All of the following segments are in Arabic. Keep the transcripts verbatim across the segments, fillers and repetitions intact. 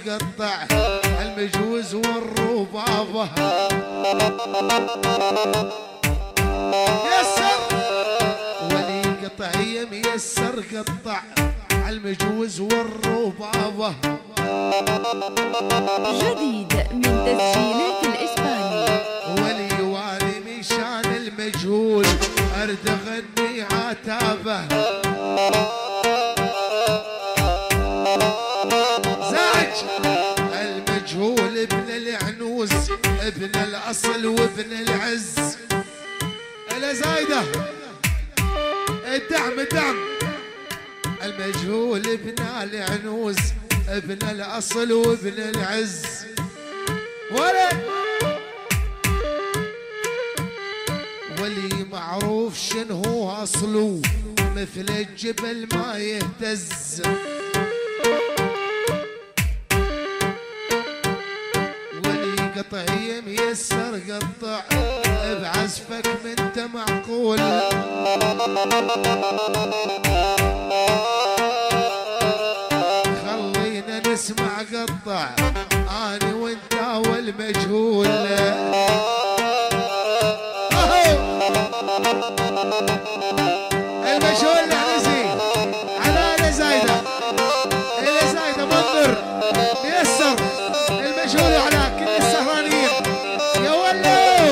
قطع المجوز والربابة يسر ولي قطعية ميسر قطع المجوز والربابة جديد من تسجيلات الإسباني ولي والي مشان المجهول أرد أغني عتابه زاج المجهول ابن العنوز ابن الأصل وابن العز إلى زايدة الدعم الدعم المجهول ابن العنوز ابن الأصل وابن العز ولد ولي معروف شنو هو أصله مثل الجبل ما يهتز ولي قطعية ميسر قطع بعزفك منت معقول خلينا نسمع قطع أنا وانت والمجهول المجهول العنزي على إلى زايدة إلى زايدة منظر ميسر المجهول على كل السهرانيين يا ولو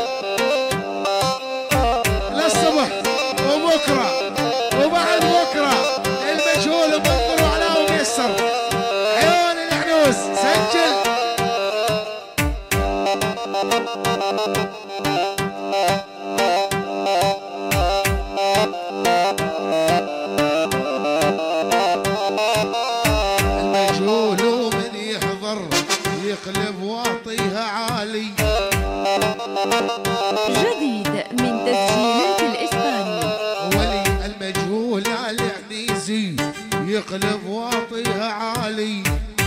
للصبح وبكرة وبعد بكرة المجهول منظر على وميسر عيون العنوز سجل المجهول ومن يحضر يقلب واطيها عالي جديد من تسجيلات الإسباني ولي المجهول على العنيزي يقلب واطيها عالي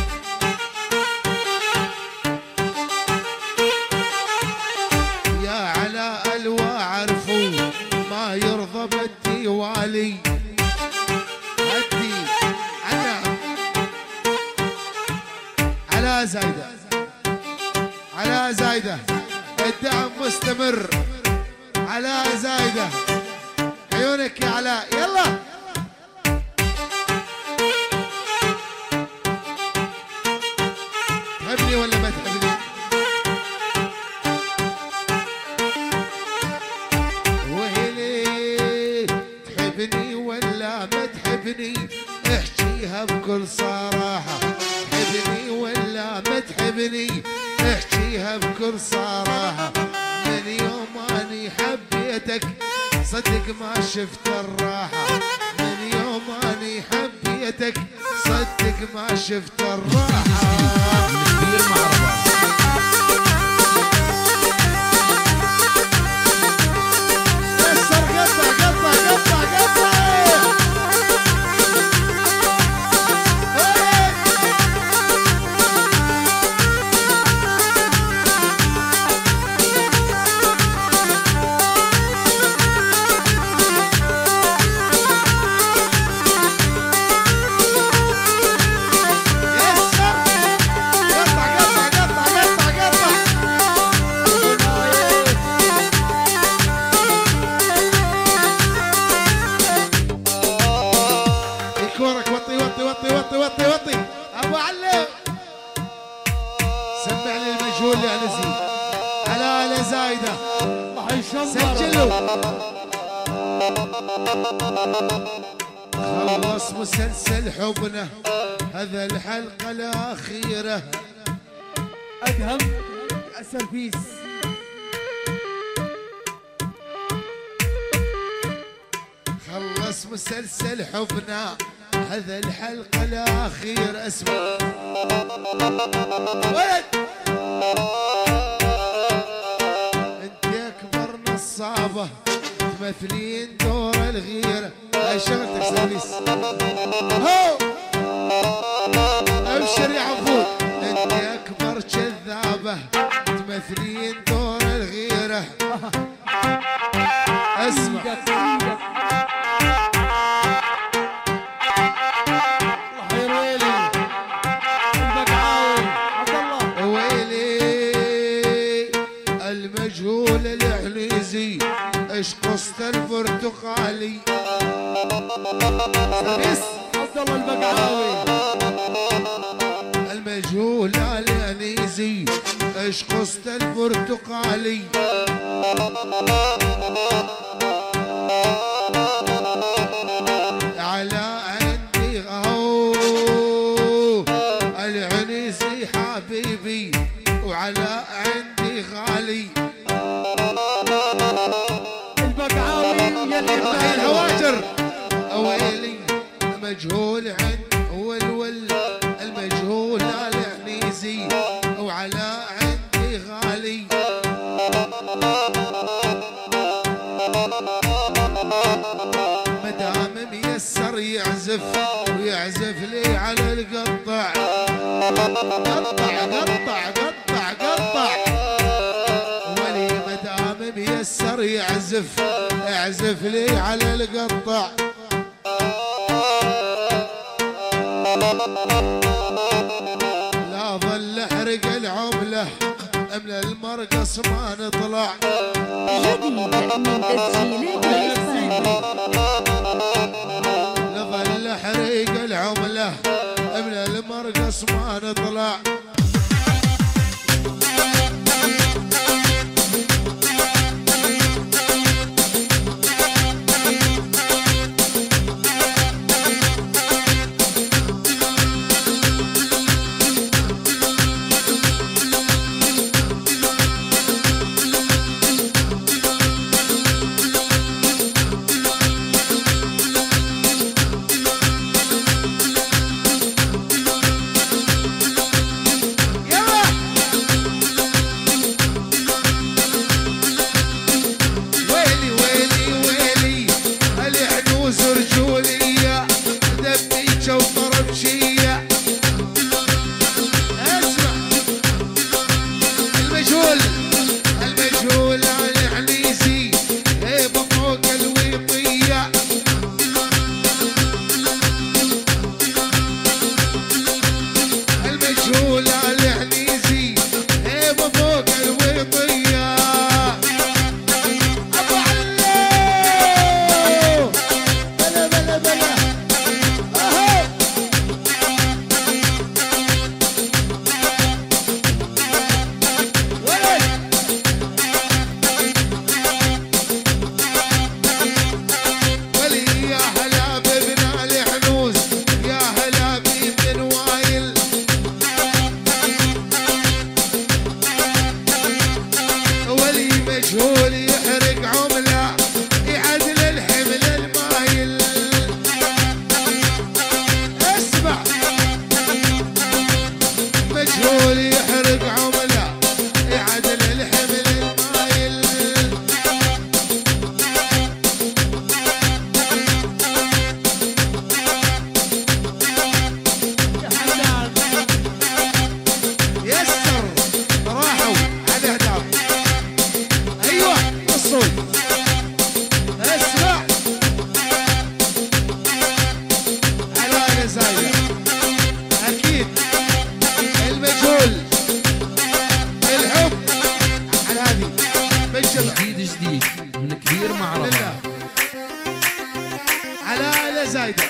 يا علاء الوا عرفوا ما يرضى بدي والي هدي عنا على زايدة على زايدة الدعم مستمر على زايدة عيونك يا علاء يلا تحبني ولا ما تحبني وهلي تحبني ولا ما تحبني احكيها بكل صراحة تحبني ولا ما تحبني احكيها بكل صراحة من يوم اني حبيتك صدق ما شفت الراحة من يوم اني حبيتك صدق ما شفت الراحة كسر قطع قطع قطع قطع سجلوا خلص مسلسل حبنا هذا الحلقة الأخيرة أدهم السرفيس خلص مسلسل حبنا هذا الحلقة الأخيرة اسمع ولد صعبة تمثلين دور الغيرة هاي شغلتك سيرفيس هو ابشر يا عفود انت اكبر كذابة تمثلين دور الغيرة اسمع الله يرويلي المقعد غالي. سربيس عبد الله البقعاوي. المجهول الانيزي ايش قصة البرتقالي. على عندي اوه العنيزي حبيبي وعلى عندي غالي. البقعاوي يا الهواجر ويلي مجهول عند والول المجهول العنيزي وعلى عندي غالي. مدام ميسر يعزف ويعزف لي على القطع. قطع قطع قطع قطع ولي مدام ميسر يعزف اعزف لي على القطع. لا ظل احرق العمله من المرقص ما نطلع. جديد من تسجيلات الإسباني. نظل احرق العمله من المرقص ما نطلع. زايدة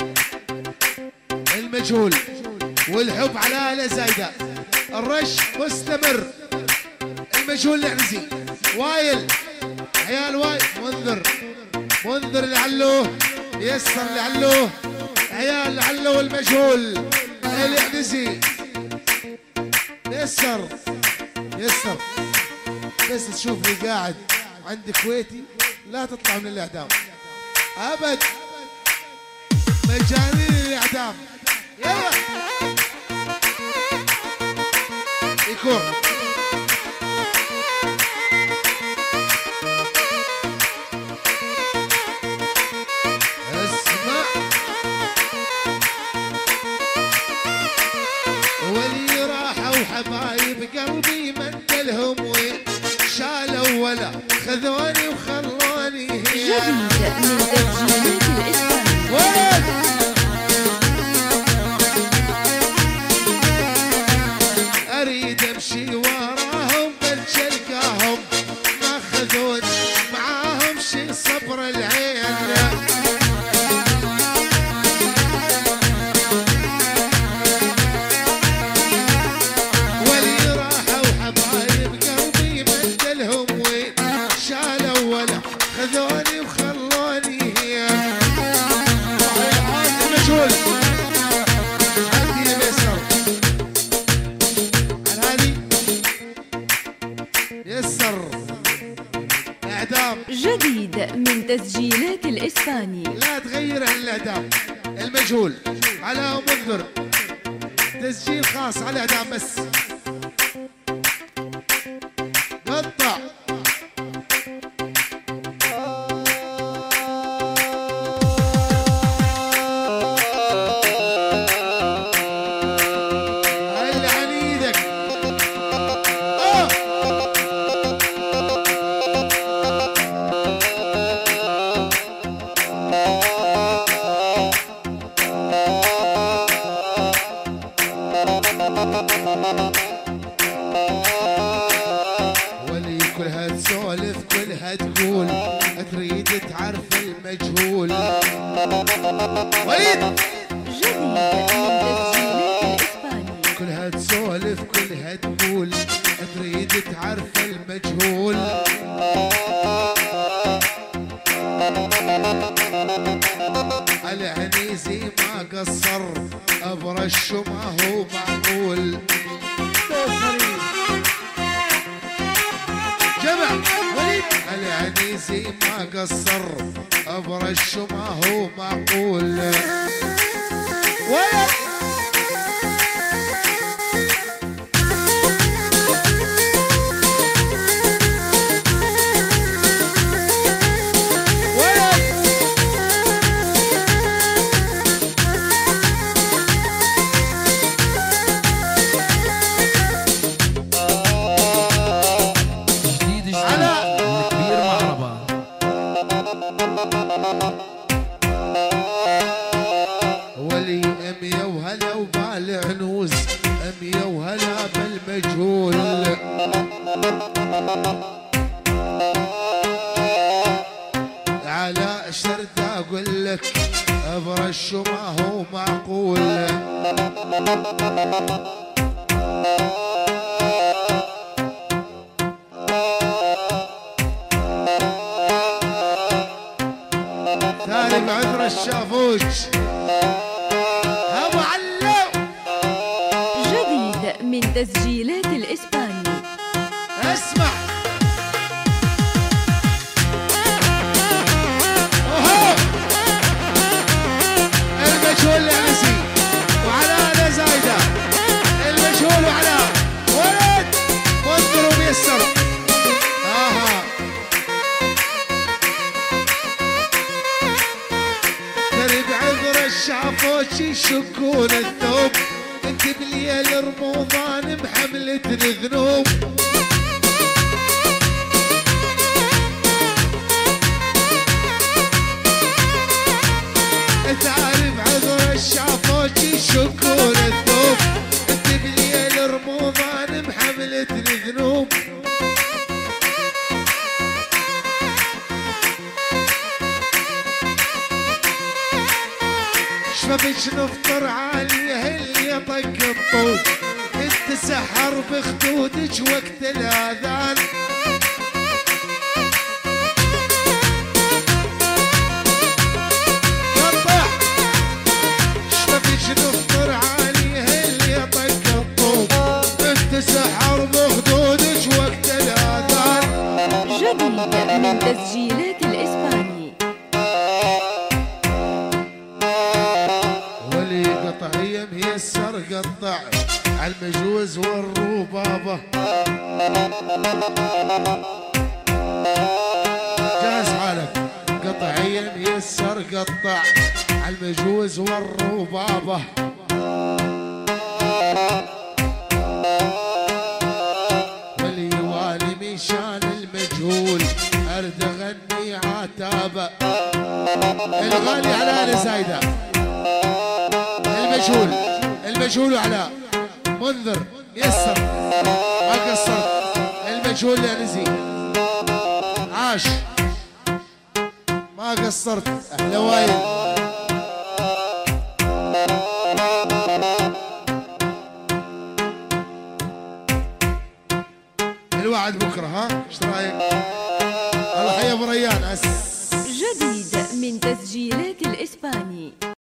المجهول والحب على آلة زايدة. الرش مستمر. المجهول العنزي وايل عيال وايل منذر منذر لعله يسر لعله عيال لعله المجهول العنزي يسر يسر. بس تشوفني قاعد عند كويتي لا تطلع من الاعدام ابد. مجانين الاعدام. يلا يكون اسمع ولي راحوا حبايب قلبي من دلهم وين شالوا ولا خذوني وخلوني هي. جديد من تسجيلات الإسباني. ولد اريد امشي وراهم بلش القاهم ما خذوني معاهم شي صبر العين. جديد من تسجيلات الإسباني. لا تغير عن الإعدام. المجهول علاء منذر، تسجيل خاص على الإعدام بس. قطع هل عن ايدك. آه. ولي كلها تسولف كلها تقول تريد تعرف المجهول. وليد جديد من تسجيلات الإسباني. كلها تسولف كلها تقول تريد تعرف المجهول. العنيزي ما قصر ابرش ما هو معقول. جمع وليد العنيزي ما قصر ابرش ما هو معقول. ولد ولي أمية وهلا وبالعنوز، أمية وهلا بالمجهول. على شرد أقول لك أبرش ما هو معقول. ثاني بعذر الشافوش أبو علو. جديد من تسجيلات الإسباني. اسمع اوهو المجهول العنسي وعلاء زايدة. المجهول وعلاء ولد منذر وميسر. اها تري بعذر الشافوش يشكون الثوب، انت بليل رمضان بحملة الذنوب. تعرف عذر الشافوش يشكون الثوب، انت بليل رمضان بحملة الذنوب. شفافك نفطر عالية اللي طق الطوب، انت سحر بخدودك وقت الاذان. قطع شفافك نفطر عالية اللي طق الطوب، انت سحر بخدودك وقت الاذان. جديد من تسجيلات الإسباني. ولي قطعية ميسر قطع عالمجوز والربابة. جاهز حالك. قطعية ميسر قطع عالمجوز والربابة. ولي والي مشان المجهول ارد اغني عتابة. الغالي على زايدة. المجهول المجهول وعلاء منذر يسر ما قصرت. المجهول يا نزي عاش ما قصرت. احلى وايد. الوعد بكره ها ايش رايك؟ الله حي ابو ريان. جديد من تسجيلات الإسباني.